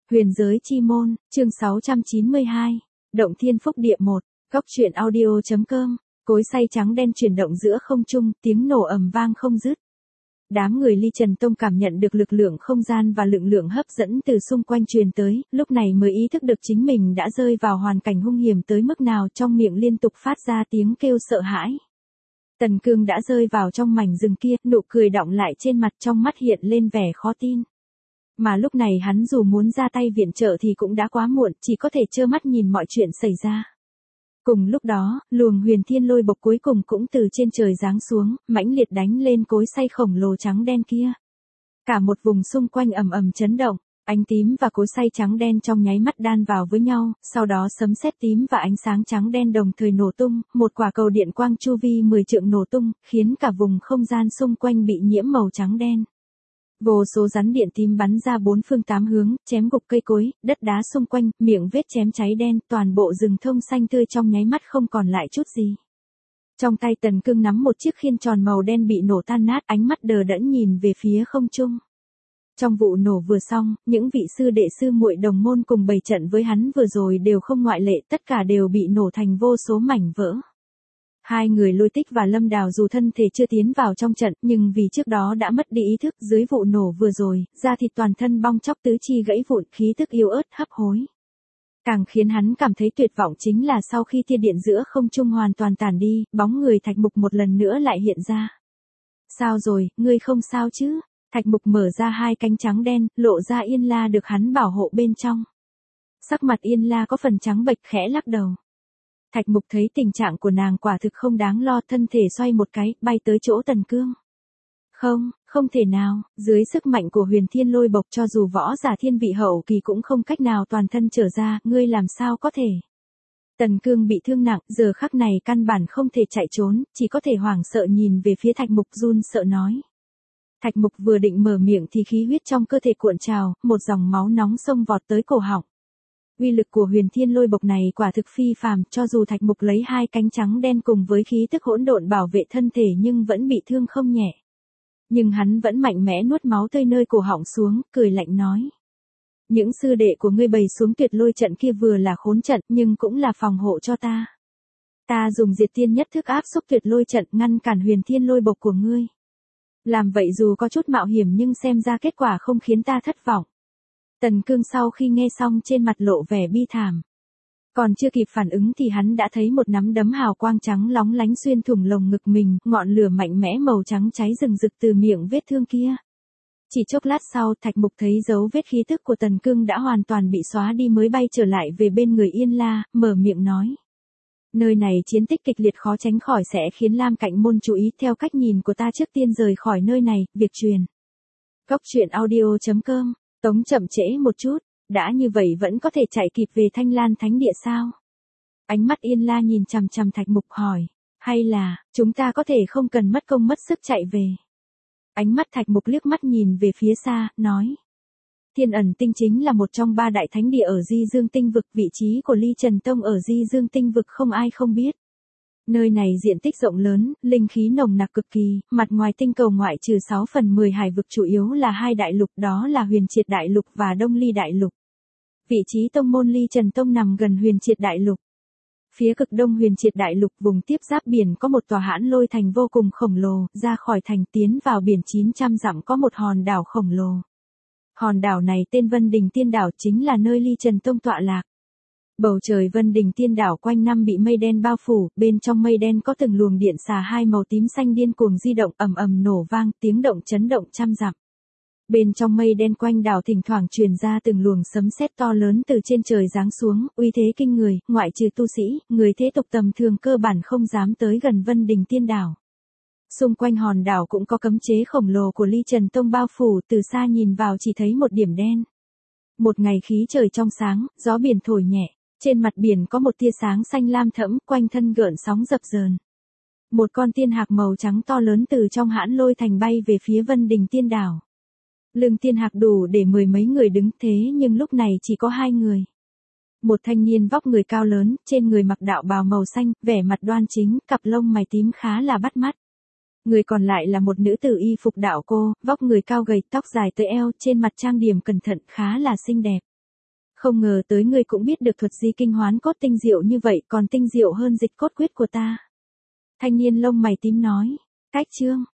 Huyền giới chi môn, chương 692. Động thiên phúc địa 1. Góc truyện audio.com. Cối xay trắng đen chuyển động giữa không trung, tiếng nổ ầm vang không dứt. Đám người Ly Trần Tông cảm nhận được lực lượng không gian và lực lượng hấp dẫn từ xung quanh truyền tới, lúc này mới ý thức được chính mình đã rơi vào hoàn cảnh hung hiểm tới mức nào, trong miệng liên tục phát ra tiếng kêu sợ hãi. Tần Cương đã rơi vào trong mảnh rừng kia, nụ cười đọng lại trên mặt, trong mắt hiện lên vẻ khó tin. Mà lúc này hắn dù muốn ra tay viện trợ thì cũng đã quá muộn, chỉ có thể trơ mắt nhìn mọi chuyện xảy ra. Cùng lúc đó, luồng huyền thiên lôi bộc cuối cùng cũng từ trên trời giáng xuống, mãnh liệt đánh lên cối xay khổng lồ trắng đen kia. Cả một vùng xung quanh ầm ầm chấn động, ánh tím và cối xay trắng đen trong nháy mắt đan vào với nhau, sau đó sấm sét tím và ánh sáng trắng đen đồng thời nổ tung, một quả cầu điện quang chu vi 10 trượng nổ tung, khiến cả vùng không gian xung quanh bị nhiễm màu trắng đen. Vô số rắn điện tím bắn ra bốn phương tám hướng, chém gục cây cối, đất đá xung quanh, miệng vết chém cháy đen, toàn bộ rừng thông xanh tươi trong nháy mắt không còn lại chút gì. Trong tay Tần Cương nắm một chiếc khiên tròn màu đen bị nổ tan nát, ánh mắt đờ đẫn nhìn về phía không trung. Trong vụ nổ vừa xong, những vị sư đệ sư muội đồng môn cùng bày trận với hắn vừa rồi đều không ngoại lệ, tất cả đều bị nổ thành vô số mảnh vỡ. Hai người Lôi Tích và Lâm Đào dù thân thể chưa tiến vào trong trận, nhưng vì trước đó đã mất đi ý thức dưới vụ nổ vừa rồi, da thịt toàn thân bong chóc tứ chi gãy vụn, khí tức yếu ớt hấp hối. Càng khiến hắn cảm thấy tuyệt vọng chính là sau khi tia điện giữa không trung hoàn toàn tàn đi, bóng người Thạch Mục một lần nữa lại hiện ra. Sao rồi, ngươi không sao chứ? Thạch Mục mở ra hai cánh trắng đen, lộ ra Yên La được hắn bảo hộ bên trong. Sắc mặt Yên La có phần trắng bệch, khẽ lắc đầu. Thạch Mục thấy tình trạng của nàng quả thực không đáng lo, thân thể xoay một cái, bay tới chỗ Tần Cương. Không thể nào, dưới sức mạnh của huyền thiên lôi bộc cho dù võ giả thiên vị hậu kỳ cũng không cách nào toàn thân trở ra, ngươi làm sao có thể. Tần Cương bị thương nặng, giờ khắc này căn bản không thể chạy trốn, chỉ có thể hoảng sợ nhìn về phía Thạch Mục, run sợ nói. Thạch Mục vừa định mở miệng thì khí huyết trong cơ thể cuộn trào, một dòng máu nóng xông vọt tới cổ họng. Uy lực của huyền thiên lôi bộc này quả thực phi phàm, cho dù Thạch Mục lấy hai cánh trắng đen cùng với khí tức hỗn độn bảo vệ thân thể nhưng vẫn bị thương không nhẹ. Nhưng hắn vẫn mạnh mẽ nuốt máu tươi nơi cổ họng xuống, cười lạnh nói. Những sư đệ của ngươi bày xuống tuyệt lôi trận kia vừa là khốn trận nhưng cũng là phòng hộ cho ta. Ta dùng diệt tiên nhất thức áp xúc tuyệt lôi trận ngăn cản huyền thiên lôi bộc của ngươi. Làm vậy dù có chút mạo hiểm nhưng xem ra kết quả không khiến ta thất vọng. Tần Cương sau khi nghe xong trên mặt lộ vẻ bi thảm. Còn chưa kịp phản ứng thì hắn đã thấy một nắm đấm hào quang trắng lóng lánh xuyên thủng lồng ngực mình, ngọn lửa mạnh mẽ màu trắng cháy rừng rực từ miệng vết thương kia. Chỉ chốc lát sau, Thạch Mục thấy dấu vết khí tức của Tần Cương đã hoàn toàn bị xóa đi mới bay trở lại về bên người Yên La, mở miệng nói. Nơi này chiến tích kịch liệt khó tránh khỏi sẽ khiến Lam Cạnh Môn chú ý, theo cách nhìn của ta trước tiên rời khỏi nơi này, việc truyền. Góc truyện audio.com. Tống chậm trễ một chút, đã như vậy vẫn có thể chạy kịp về Thanh Lan Thánh Địa sao? Ánh mắt Yên La nhìn chằm chằm Thạch Mục hỏi, hay là, chúng ta có thể không cần mất công mất sức chạy về? Ánh mắt Thạch Mục liếc mắt nhìn về phía xa, nói. Thiên Ẩn Tinh chính là một trong ba đại thánh địa ở Di Dương Tinh Vực, vị trí của Ly Trần Tông ở Di Dương Tinh Vực không ai không biết. Nơi này diện tích rộng lớn, linh khí nồng nặc cực kỳ, mặt ngoài tinh cầu ngoại trừ 6/10 hải vực chủ yếu là hai đại lục, đó là Huyền Triệt Đại Lục và Đông Ly Đại Lục. Vị trí tông môn Ly Trần Tông nằm gần Huyền Triệt Đại Lục. Phía cực đông Huyền Triệt Đại Lục vùng tiếp giáp biển có một tòa hãn lôi thành vô cùng khổng lồ, ra khỏi thành tiến vào biển 900 dặm có một hòn đảo khổng lồ. Hòn đảo này tên Vân Đình Tiên Đảo, chính là nơi Ly Trần Tông tọa lạc. Bầu trời Vân Đình Tiên Đảo quanh năm bị mây đen bao phủ, bên trong mây đen có từng luồng điện xà hai màu tím xanh điên cuồng di động, ầm ầm nổ vang, tiếng động chấn động trăm dặm. Bên trong mây đen quanh đảo thỉnh thoảng truyền ra từng luồng sấm sét to lớn từ trên trời giáng xuống, uy thế kinh người, ngoại trừ tu sĩ, người thế tục tầm thường cơ bản không dám tới gần Vân Đình Tiên Đảo. Xung quanh hòn đảo cũng có cấm chế khổng lồ của Ly Trần Tông bao phủ, từ xa nhìn vào chỉ thấy một điểm đen. Một ngày khí trời trong sáng, gió biển thổi nhẹ. Trên mặt biển có một tia sáng xanh lam thẫm, quanh thân gợn sóng dập dờn. Một con tiên hạc màu trắng to lớn từ trong hãn lôi thành bay về phía Vân Đình Tiên Đảo. Lưng tiên hạc đủ để mười mấy người đứng, thế nhưng lúc này chỉ có hai người. Một thanh niên vóc người cao lớn, trên người mặc đạo bào màu xanh, vẻ mặt đoan chính, cặp lông mày tím khá là bắt mắt. Người còn lại là một nữ tử y phục đạo cô, vóc người cao gầy, tóc dài tới eo, trên mặt trang điểm cẩn thận, khá là xinh đẹp. Không ngờ tới ngươi cũng biết được thuật di kinh hoán cốt tinh diệu như vậy, còn tinh diệu hơn dịch cốt quyết của ta. Thanh niên lông mày tím nói. Cách chương.